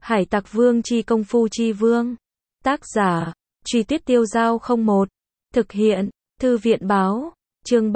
Hải Tặc Vương chi công phu chi vương. Tác giả, Truy Tuyết Tiêu Dao 01. Thực hiện, Thư viện báo. Chương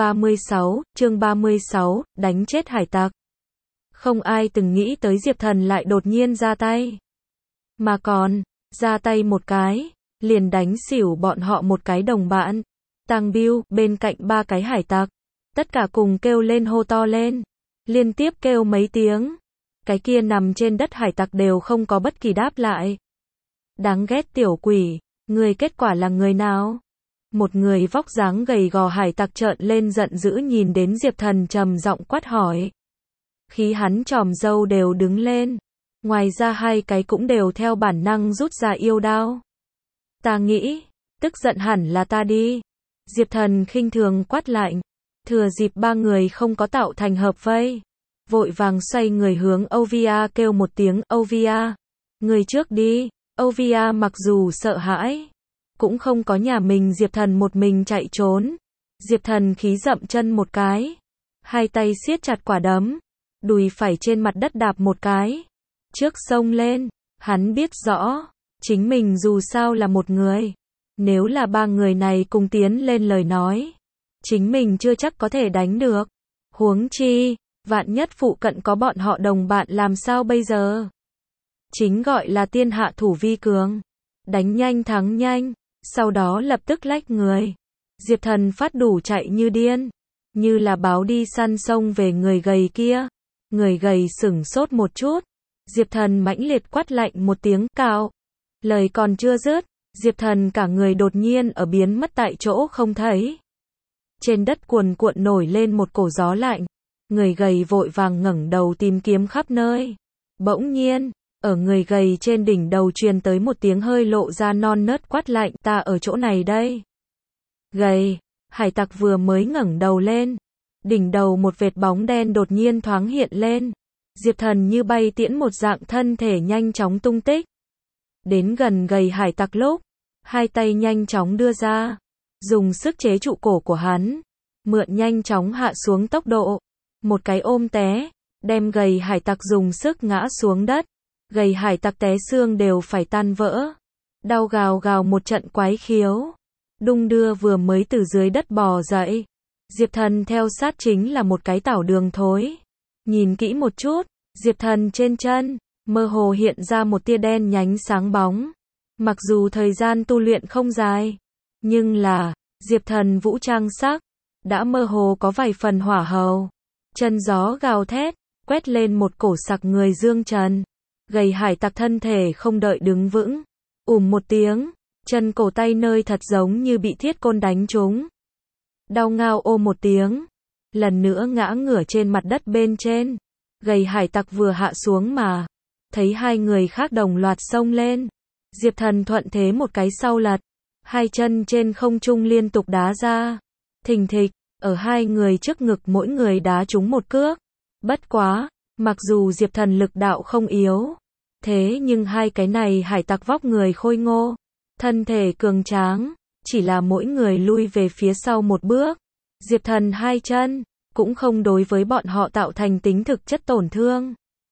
36, đánh chết hải tặc. Không ai từng nghĩ tới Diệp Thần lại đột nhiên ra tay. Mà còn, ra tay một cái, liền đánh xỉu bọn họ một cái đồng bạn. Tang Biêu, bên cạnh ba cái hải tặc. Tất cả cùng kêu lên hô to lên. Liên tiếp kêu mấy tiếng. Cái kia nằm trên đất hải tặc đều không có bất kỳ đáp lại. Đáng ghét tiểu quỷ, người kết quả là người nào? Một người vóc dáng gầy gò hải tặc trợn lên giận dữ nhìn đến Diệp Thần trầm giọng quát hỏi. Khí hắn tròm râu đều đứng lên. Ngoài ra hai cái cũng đều theo bản năng rút ra yêu đao. Ta nghĩ, tức giận hẳn là ta đi. Diệp Thần khinh thường quát lạnh. Thừa dịp ba người không có tạo thành hợp vây. Vội vàng xoay người hướng Ovia kêu một tiếng, Ovia, người trước đi. Ovia mặc dù sợ hãi, cũng không có nhà mình Diệp Thần một mình chạy trốn. Diệp Thần khí dậm chân một cái, hai tay siết chặt quả đấm, đùi phải trên mặt đất đạp một cái, trước xông lên. Hắn biết rõ, chính mình dù sao là một người, nếu là ba người này cùng tiến lên lời nói, chính mình chưa chắc có thể đánh được. Huống chi, vạn nhất phụ cận có bọn họ đồng bạn làm sao bây giờ? Chính gọi là tiên hạ thủ vi cường. Đánh nhanh thắng nhanh, sau đó lập tức lách người. Diệp Thần phát đủ chạy như điên, như là báo đi săn sông về người gầy kia. Người gầy sửng sốt một chút. Diệp Thần mãnh liệt quát lạnh một tiếng, cào. Lời còn chưa dứt, Diệp Thần cả người đột nhiên ở biến mất tại chỗ không thấy. Trên đất cuồn cuộn nổi lên một cổ gió lạnh. Người gầy vội vàng ngẩng đầu tìm kiếm khắp nơi. Bỗng nhiên, ở người gầy trên đỉnh đầu truyền tới một tiếng hơi lộ ra non nớt quát lạnh, ta ở chỗ này đây. Gầy, hải tặc vừa mới ngẩng đầu lên. Đỉnh đầu một vệt bóng đen đột nhiên thoáng hiện lên. Diệp Thần như bay tiễn một dạng thân thể nhanh chóng tung tích. Đến gần gầy hải tặc lúc, hai tay nhanh chóng đưa ra, dùng sức chế trụ cổ của hắn, mượn nhanh chóng hạ xuống tốc độ. Một cái ôm té, đem gầy hải tặc dùng sức ngã xuống đất. Gầy hải tặc té xương đều phải tan vỡ. Đau gào gào một trận quái khiếu. Đung đưa vừa mới từ dưới đất bò dậy. Diệp Thần theo sát chính là một cái tảo đường thối. Nhìn kỹ một chút, Diệp Thần trên chân, mơ hồ hiện ra một tia đen nhánh sáng bóng. Mặc dù thời gian tu luyện không dài, nhưng là, Diệp Thần vũ trang sắc, đã mơ hồ có vài phần hỏa hầu. Chân gió gào thét, quét lên một cổ sặc người dương trần. Gầy hải tặc thân thể không đợi đứng vững. Một tiếng, chân cổ tay nơi thật giống như bị thiết côn đánh trúng. Đau ngao ô một tiếng. Lần nữa ngã ngửa trên mặt đất bên trên. Gầy hải tặc vừa hạ xuống mà. Thấy hai người khác đồng loạt xông lên. Diệp Thần thuận thế một cái sau lật. Hai chân trên không trung liên tục đá ra. Thình thịch, ở hai người trước ngực mỗi người đá trúng một cước. Bất quá, mặc dù Diệp Thần lực đạo không yếu, thế nhưng hai cái này hải tặc vóc người khôi ngô, thân thể cường tráng, chỉ là mỗi người lui về phía sau một bước. Diệp Thần hai chân, cũng không đối với bọn họ tạo thành tính thực chất tổn thương.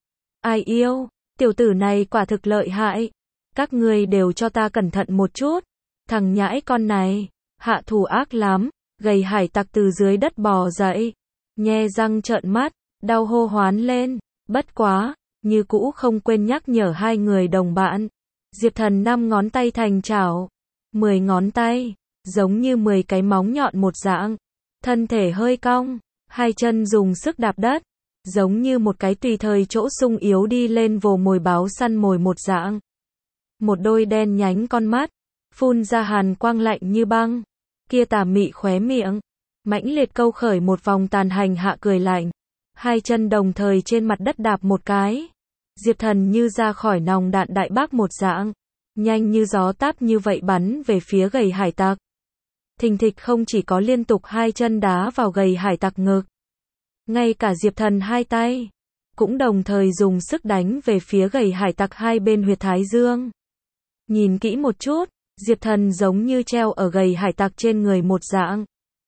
Ai yêu, tiểu tử này quả thực lợi hại. Các ngươi đều cho ta cẩn thận một chút. Thằng nhãi con này, hạ thủ ác lắm. Gầy hải tặc từ dưới đất bò dậy, nhe răng trợn mắt, đau hô hoán lên. Bất quá, như cũ không quên nhắc nhở hai người đồng bạn. Diệp Thần 5 ngón tay thành chảo, 10 ngón tay, giống như 10 cái móng nhọn một dạng. Thân thể hơi cong, hai chân dùng sức đạp đất, giống như một cái tùy thời chỗ sung yếu đi lên vồ mồi báo săn mồi một dạng. Một đôi đen nhánh con mắt, phun ra hàn quang lạnh như băng. Kia tà mị khóe miệng, mãnh liệt câu khởi một vòng tàn hành hạ cười lạnh. Hai chân đồng thời trên mặt đất đạp một cái. Diệp Thần như ra khỏi nòng đạn đại bác một dạng, nhanh như gió táp như vậy bắn về phía gầy hải tặc. Thình thịch không chỉ có liên tục hai chân đá vào gầy hải tặc ngực, ngay cả Diệp Thần hai tay, cũng đồng thời dùng sức đánh về phía gầy hải tặc hai bên huyệt thái dương. Nhìn kỹ một chút, Diệp Thần giống như treo ở gầy hải tặc trên người một dạng.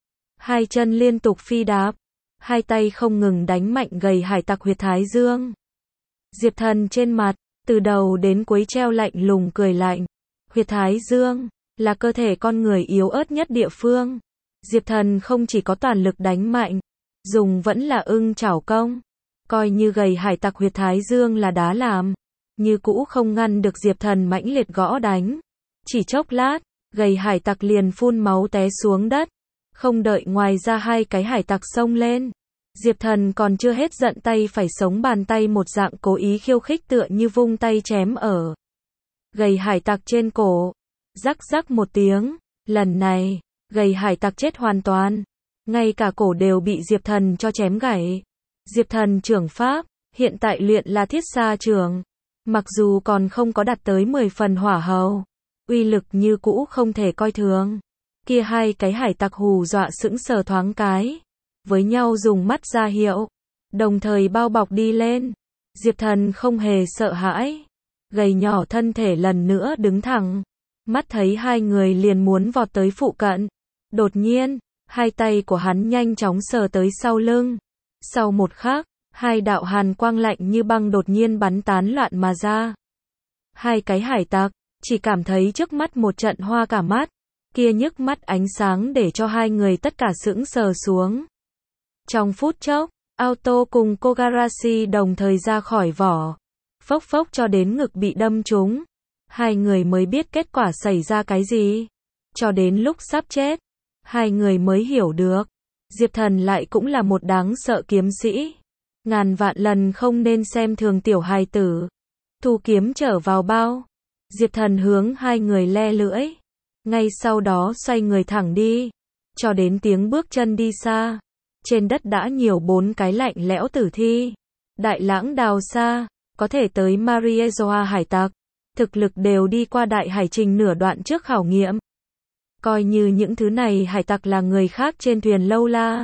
Hai chân liên tục phi đạp, hai tay không ngừng đánh mạnh gầy hải tặc huyệt thái dương. Diệp Thần trên mặt, từ đầu đến cuối treo lạnh lùng cười lạnh. Huyệt thái dương là cơ thể con người yếu ớt nhất địa phương. Diệp Thần không chỉ có toàn lực đánh mạnh, dùng vẫn là ưng chảo công. Coi như gầy hải tặc huyệt thái dương là đá làm, như cũ không ngăn được Diệp Thần mãnh liệt gõ đánh. Chỉ chốc lát, gầy hải tặc liền phun máu té xuống đất. Không đợi ngoài ra hai cái hải tặc xông lên, Diệp Thần còn chưa hết giận tay phải sống bàn tay một dạng cố ý khiêu khích tựa như vung tay chém ở gầy hải tặc trên cổ. Rắc rắc một tiếng, lần này, gầy hải tặc chết hoàn toàn. Ngay cả cổ đều bị Diệp Thần cho chém gãy. Diệp Thần trưởng pháp, hiện tại luyện là thiết xa trường. Mặc dù còn không có đạt tới 10 phần hỏa hầu, uy lực như cũ không thể coi thường. Kia hai cái hải tặc hù dọa sững sờ thoáng cái, với nhau dùng mắt ra hiệu, đồng thời bao bọc đi lên. Diệp Thần không hề sợ hãi, gầy nhỏ thân thể lần nữa đứng thẳng, mắt thấy hai người liền muốn vọt tới phụ cận. Đột nhiên, hai tay của hắn nhanh chóng sờ tới sau lưng. Sau một khắc, hai đạo hàn quang lạnh như băng đột nhiên bắn tán loạn mà ra. Hai cái hải tặc chỉ cảm thấy trước mắt một trận hoa cả mắt, kia nhức mắt ánh sáng để cho hai người tất cả sững sờ xuống. Trong phút chốc, Auto cùng Kogarashi đồng thời ra khỏi vỏ, phốc phốc cho đến ngực bị đâm trúng. Hai người mới biết kết quả xảy ra cái gì. Cho đến lúc sắp chết, hai người mới hiểu được, Diệp Thần lại cũng là một đáng sợ kiếm sĩ. Ngàn vạn lần không nên xem thường tiểu hài tử. Thu kiếm trở vào bao, Diệp Thần hướng hai người le lưỡi. Ngay sau đó xoay người thẳng đi, cho đến tiếng bước chân đi xa. Trên đất đã nhiều 4 cái lạnh lẽo tử thi. Đại lãng đào xa, có thể tới Mariezoa hải tặc, thực lực đều đi qua đại hải trình nửa đoạn trước khảo nghiệm. Coi như những thứ này hải tặc là người khác trên thuyền lâu la,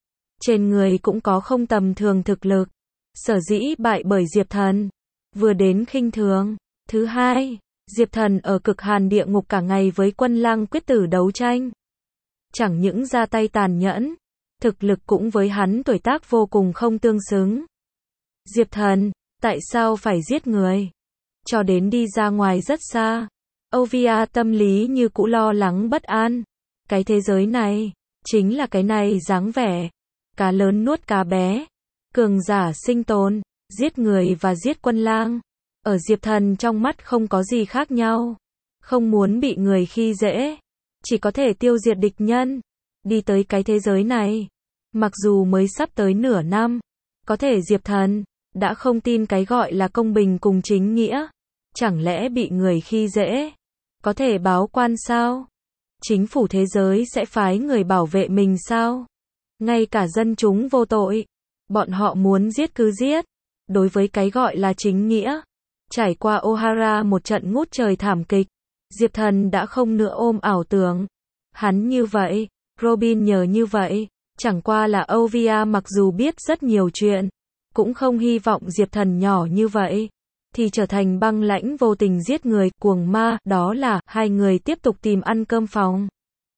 trên người cũng có không tầm thường thực lực. Sở dĩ bại bởi Diệp Thần, vừa đến khinh thường. Thứ hai, Diệp Thần ở cực hàn địa ngục cả ngày với Quân Lang quyết tử đấu tranh. Chẳng những ra tay tàn nhẫn, thực lực cũng với hắn tuổi tác vô cùng không tương xứng. Diệp Thần, tại sao phải giết người? Cho đến đi ra ngoài rất xa, Ovia tâm lý như cũ lo lắng bất an. Cái thế giới này, chính là cái này dáng vẻ. Cá lớn nuốt cá bé, cường giả sinh tồn, giết người và giết Quân Lang. Ở Diệp Thần trong mắt không có gì khác nhau. Không muốn bị người khi dễ, chỉ có thể tiêu diệt địch nhân. Đi tới cái thế giới này, mặc dù mới sắp tới nửa năm, có thể Diệp Thần đã không tin cái gọi là công bình cùng chính nghĩa. Chẳng lẽ bị người khi dễ, có thể báo quan sao? Chính phủ thế giới sẽ phái người bảo vệ mình sao? Ngay cả dân chúng vô tội, bọn họ muốn giết cứ giết. Đối với cái gọi là chính nghĩa, trải qua Ohara một trận ngút trời thảm kịch, Diệp Thần đã không nữa ôm ảo tưởng. Hắn như vậy, Robin nhờ như vậy, chẳng qua là Ovia mặc dù biết rất nhiều chuyện, cũng không hy vọng Diệp Thần nhỏ như vậy thì trở thành băng lãnh vô tình giết người cuồng ma. Đó là hai người tiếp tục tìm ăn cơm phòng.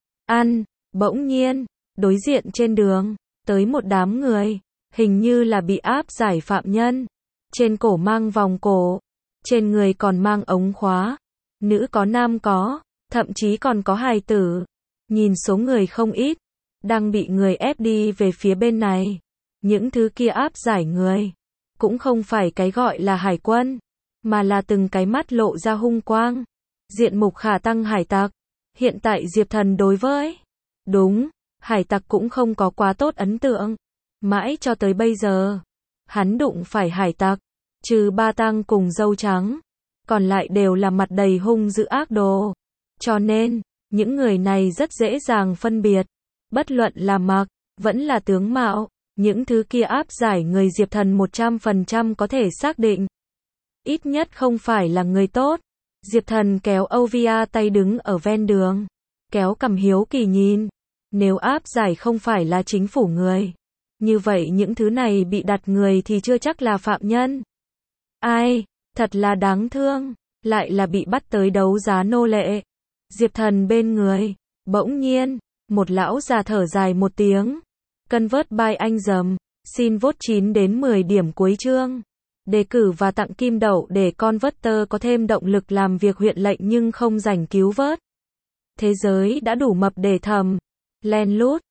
Bỗng nhiên, đối diện trên đường, tới một đám người, hình như là bị áp giải phạm nhân. Trên cổ mang vòng cổ, trên người còn mang ống khóa. Nữ có nam có, thậm chí còn có hài tử. Nhìn số người không ít, đang bị người ép đi về phía bên này. Những thứ kia áp giải người, cũng không phải cái gọi là hải quân, mà là từng cái mắt lộ ra hung quang. Diện mục khả tăng hải tặc. Hiện tại Diệp Thần đối với hải tặc cũng không có quá tốt ấn tượng. Mãi cho tới bây giờ, hắn đụng phải hải tặc, trừ Ba Tăng cùng Dâu Trắng, còn lại đều là mặt đầy hung dữ ác đồ. Cho nên, những người này rất dễ dàng phân biệt. Bất luận là mặc, vẫn là tướng mạo, những thứ kia áp giải người Diệp Thần 100% có thể xác định. Ít nhất không phải là người tốt. Diệp Thần kéo Ovia tay đứng ở ven đường, kéo cằm hiếu kỳ nhìn. Nếu áp giải không phải là chính phủ người, như vậy những thứ này bị đặt người thì chưa chắc là phạm nhân. Ai, thật là đáng thương, lại là bị bắt tới đấu giá nô lệ. Diệp Thần bên người, bỗng nhiên, một lão già thở dài một tiếng. Convert by anh dầm, xin vote 9 đến 10 điểm cuối chương. đề cử và tặng kim đậu để Converter có thêm động lực làm việc huyện lệnh nhưng không rảnh cứu vớt. Thế giới đã đủ mập để thầm, len lút.